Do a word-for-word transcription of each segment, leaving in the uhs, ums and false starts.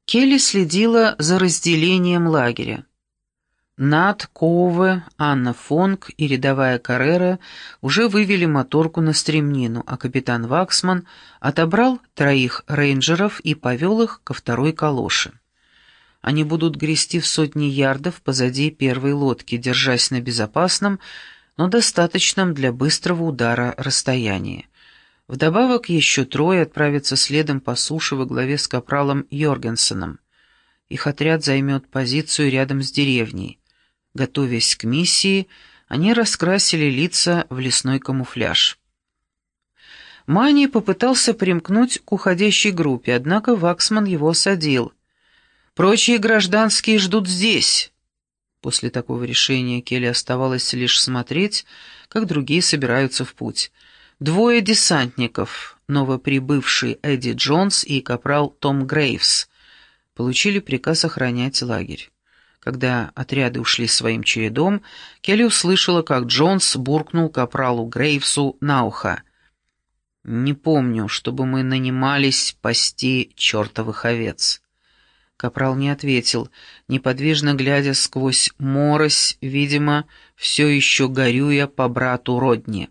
Келли следила за разделением лагеря. Нат, Коуве, Анна Фонг и рядовая Каррера уже вывели моторку на стремнину, а капитан Ваксман отобрал троих рейнджеров и повел их ко второй калоше. Они будут грести в сотни ярдов позади первой лодки, держась на безопасном, но достаточном для быстрого удара расстоянии. Вдобавок еще трое отправятся следом по суше во главе с капралом Йоргенсеном. Их отряд займет позицию рядом с деревней. Готовясь к миссии, они раскрасили лица в лесной камуфляж. Мани попытался примкнуть к уходящей группе, однако Ваксман его осадил. «Прочие гражданские ждут здесь». После такого решения Келли оставалось лишь смотреть, как другие собираются в путь. Двое десантников, новоприбывший Эдди Джонс и капрал Том Грейвс, получили приказ охранять лагерь. Когда отряды ушли своим чередом, Келли услышала, как Джонс буркнул капралу Грейвсу на ухо. «Не помню, чтобы мы нанимались пасти чертовых овец». Капрал не ответил, неподвижно глядя сквозь морось, видимо, все еще горюя по брату Родни.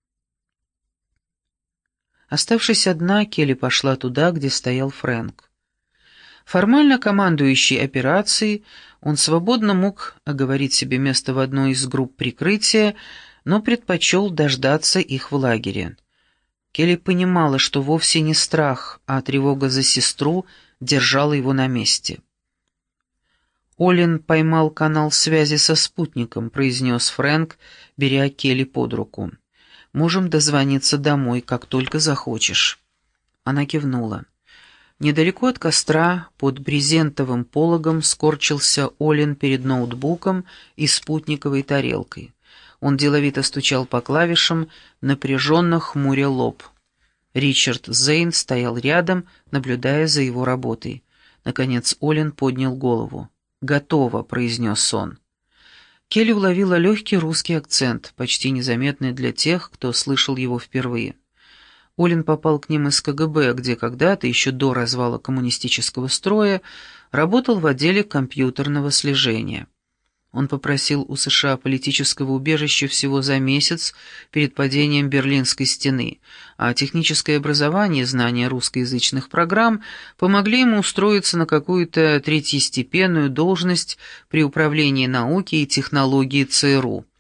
Оставшись одна, Келли пошла туда, где стоял Фрэнк. Формально командующий операцией, он свободно мог оговорить себе место в одной из групп прикрытия, но предпочел дождаться их в лагере. Келли понимала, что вовсе не страх, а тревога за сестру держала его на месте. «Олин поймал канал связи со спутником», — произнес Фрэнк, беря Келли под руку. «Можем дозвониться домой, как только захочешь». Она кивнула. Недалеко от костра, под брезентовым пологом, скорчился Олин перед ноутбуком и спутниковой тарелкой. Он деловито стучал по клавишам, напряженно хмуря лоб. Ричард Зейн стоял рядом, наблюдая за его работой. Наконец Олин поднял голову. «Готово», — произнес он. Келли уловила легкий русский акцент, почти незаметный для тех, кто слышал его впервые. Олин попал к ним из ка гэ бэ, где когда-то, еще до развала коммунистического строя, работал в отделе компьютерного слежения. Он попросил у США политического убежища всего за месяц перед падением Берлинской стены, а техническое образование и знание русскоязычных программ помогли ему устроиться на какую-то третьестепенную должность при управлении науки и технологии цэ эр у.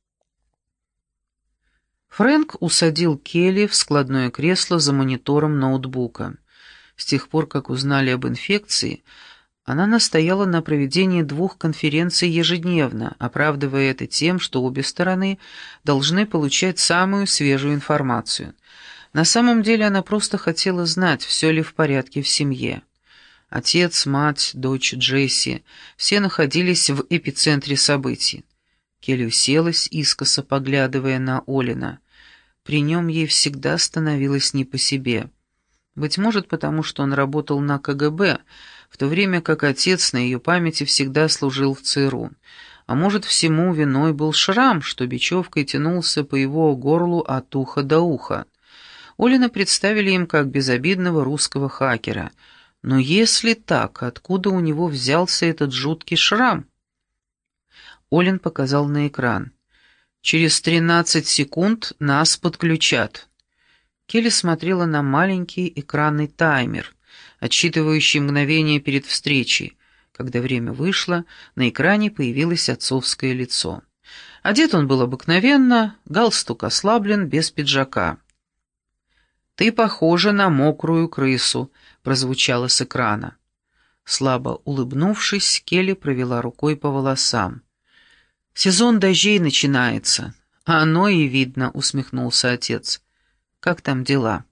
Фрэнк усадил Келли в складное кресло за монитором ноутбука. С тех пор, как узнали об инфекции, она настояла на проведении двух конференций ежедневно, оправдывая это тем, что обе стороны должны получать самую свежую информацию. На самом деле она просто хотела знать, все ли в порядке в семье. Отец, мать, дочь Джесси — все находились в эпицентре событий. Келли уселась, искоса поглядывая на Олина. При нем ей всегда становилось не по себе. Быть может, потому что он работал на ка гэ бэ, в то время как отец на ее памяти всегда служил в цэ эр у. А может, всему виной был шрам, что бечевкой тянулся по его горлу от уха до уха. Олина представили им как безобидного русского хакера. Но если так, откуда у него взялся этот жуткий шрам? Олин показал на экран. «Через тринадцать секунд нас подключат». Келли смотрела на маленький экранный таймер, отсчитывающий мгновение перед встречей. Когда время вышло, на экране появилось отцовское лицо. Одет он был обыкновенно, галстук ослаблен, без пиджака. «Ты похожа на мокрую крысу», — прозвучало с экрана. Слабо улыбнувшись, Келли провела рукой по волосам. «Сезон дождей начинается». «А оно и видно», — усмехнулся отец. «Как там дела?»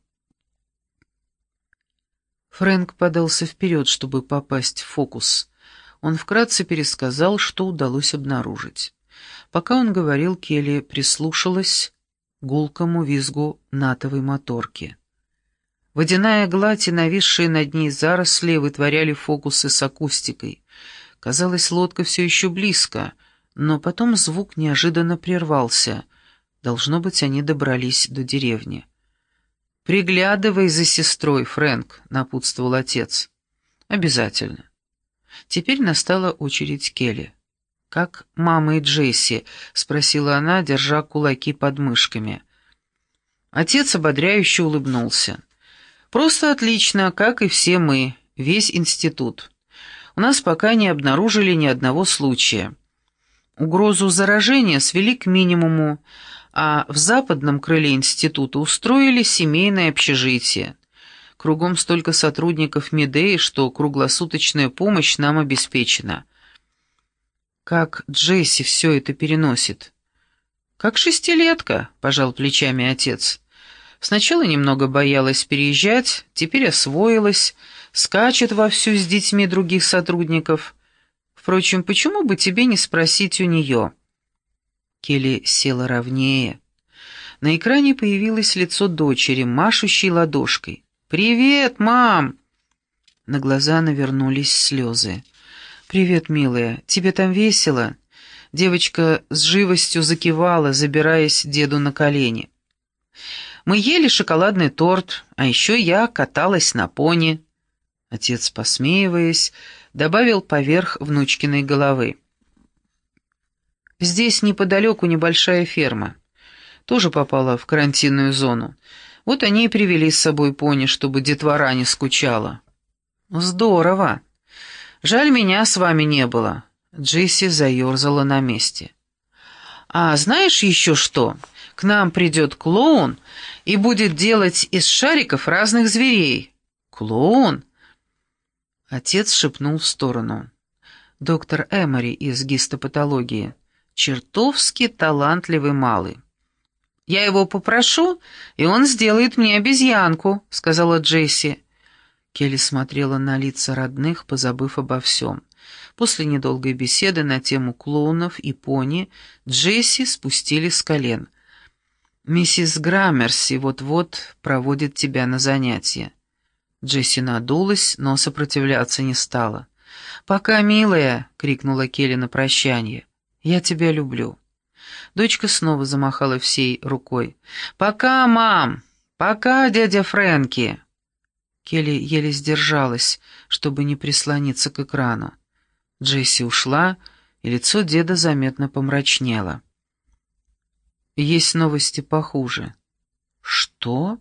Фрэнк подался вперед, чтобы попасть в фокус. Он вкратце пересказал, что удалось обнаружить. Пока он говорил, Келли прислушалась к гулкому визгу натовой моторки. Водяная гладь и нависшие над ней заросли вытворяли фокусы с акустикой. Казалось, лодка все еще близко, но потом звук неожиданно прервался. Должно быть, они добрались до деревни. «Приглядывай за сестрой, Фрэнк», — напутствовал отец. Обязательно. Теперь настала очередь Келли. «Как мама и Джесси?» — спросила она, держа кулаки под мышками. Отец ободряюще улыбнулся. «Просто отлично, как и все мы, весь институт. У нас пока не обнаружили ни одного случая. Угрозу заражения свели к минимуму, а в западном крыле института устроили семейное общежитие. Кругом столько сотрудников Медеи, что круглосуточная помощь нам обеспечена». «Как Джесси все это переносит?» «Как шестилетка», — пожал плечами отец. «Сначала немного боялась переезжать, теперь освоилась, скачет вовсю с детьми других сотрудников. Впрочем, почему бы тебе не спросить у нее?» Келли села ровнее. На экране появилось лицо дочери, машущей ладошкой. «Привет, мам!» На глаза навернулись слезы. «Привет, милая. Тебе там весело?» Девочка с живостью закивала, забираясь деду на колени. «Мы ели шоколадный торт, а еще я каталась на пони». Отец, посмеиваясь, добавил поверх внучкиной головы. «Здесь неподалеку небольшая ферма. Тоже попала в карантинную зону. Вот они и привели с собой пони, чтобы детвора не скучала». «Здорово. Жаль, меня с вами не было». Джесси заерзала на месте. «А знаешь еще что? К нам придет клоун и будет делать из шариков разных зверей». «Клоун?» Отец шепнул в сторону. «Доктор Эмори из гистопатологии. Чертовски талантливый малый». «Я его попрошу, и он сделает мне обезьянку», — сказала Джесси. Келли смотрела на лица родных, позабыв обо всем. После недолгой беседы на тему клоунов и пони Джесси спустили с колен. «Миссис Граммерси вот-вот проводит тебя на занятия». Джесси надулась, но сопротивляться не стала. «Пока, милая!» — крикнула Келли на прощание. «Я тебя люблю». Дочка снова замахала всей рукой. «Пока, мам! Пока, дядя Фрэнки!» Келли еле сдержалась, чтобы не прислониться к экрану. Джесси ушла, и лицо деда заметно помрачнело. «Есть новости похуже». «Что?»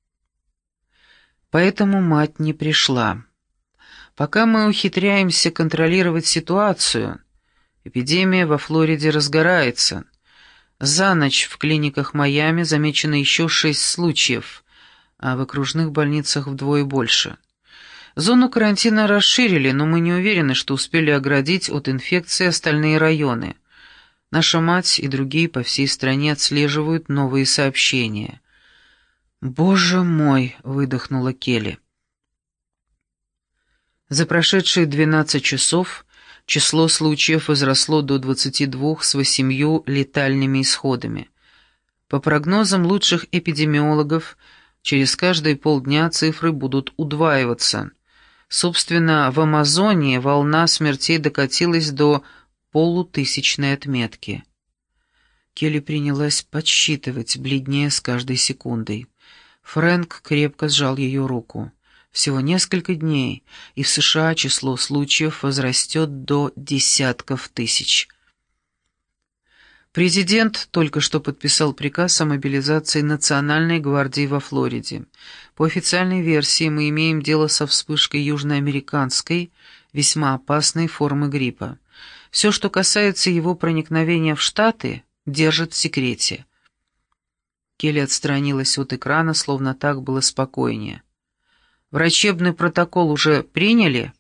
«Поэтому мать не пришла. Пока мы ухитряемся контролировать ситуацию, эпидемия во Флориде разгорается. За ночь в клиниках Майами замечено еще шесть случаев, а в окружных больницах вдвое больше. Зону карантина расширили, но мы не уверены, что успели оградить от инфекции остальные районы. Наша мать и другие по всей стране отслеживают новые сообщения». «Боже мой!» — выдохнула Келли. За прошедшие двенадцать часов число случаев возросло до двадцати двух с восемью летальными исходами. По прогнозам лучших эпидемиологов, через каждые полдня цифры будут удваиваться. Собственно, в Амазонии волна смертей докатилась до полутысячной отметки. Келли принялась подсчитывать, бледнее с каждой секундой. Фрэнк крепко сжал ее руку. Всего несколько дней, и в США число случаев возрастет до десятков тысяч. Президент только что подписал приказ о мобилизации Национальной гвардии во Флориде. По официальной версии мы имеем дело со вспышкой южноамериканской, весьма опасной формы гриппа. Все, что касается его проникновения в Штаты, держат в секрете. Келли отстранилась от экрана, словно так было спокойнее. «Врачебный протокол уже приняли?»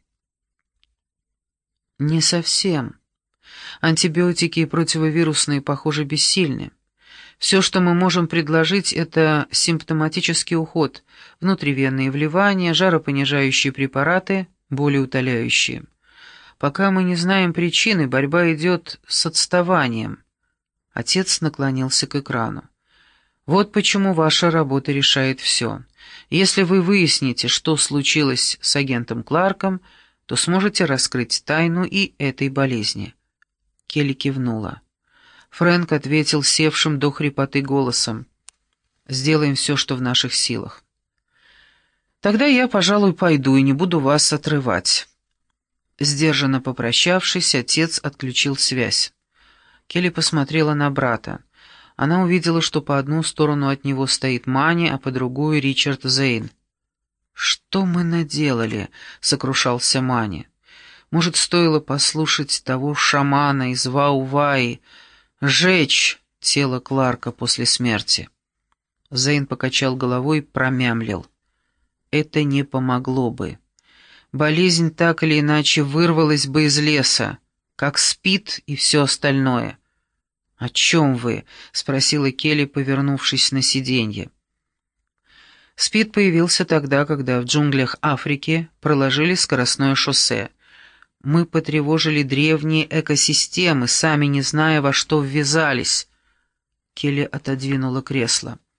«Не совсем. Антибиотики и противовирусные, похоже, бессильны. Все, что мы можем предложить, это симптоматический уход, внутривенные вливания, жаропонижающие препараты, болеутоляющие. Пока мы не знаем причины, борьба идет с отставанием». Отец наклонился к экрану. «Вот почему ваша работа решает все. Если вы выясните, что случилось с агентом Кларком, то сможете раскрыть тайну и этой болезни». Келли кивнула. Фрэнк ответил севшим до хрипоты голосом. «Сделаем все, что в наших силах». Тогда я, пожалуй, пойду и не буду вас отрывать». Сдержанно попрощавшись, отец отключил связь. Келли посмотрела на брата. Она увидела, что по одну сторону от него стоит Мани, а по другую — Ричард Зейн. «Что мы наделали?» — сокрушался Мани. «Может, стоило послушать того шамана из Вау-Ваи, сжечь тело Кларка после смерти?» Зейн покачал головой и промямлил. «Это не помогло бы. Болезнь так или иначе вырвалась бы из леса, как СПИД и все остальное». «О чем вы?» — спросила Келли, повернувшись на сиденье. СПИД появился тогда, когда в джунглях Африки проложили скоростное шоссе. Мы потревожили древние экосистемы, сами не зная, во что ввязались. Келли отодвинула кресло.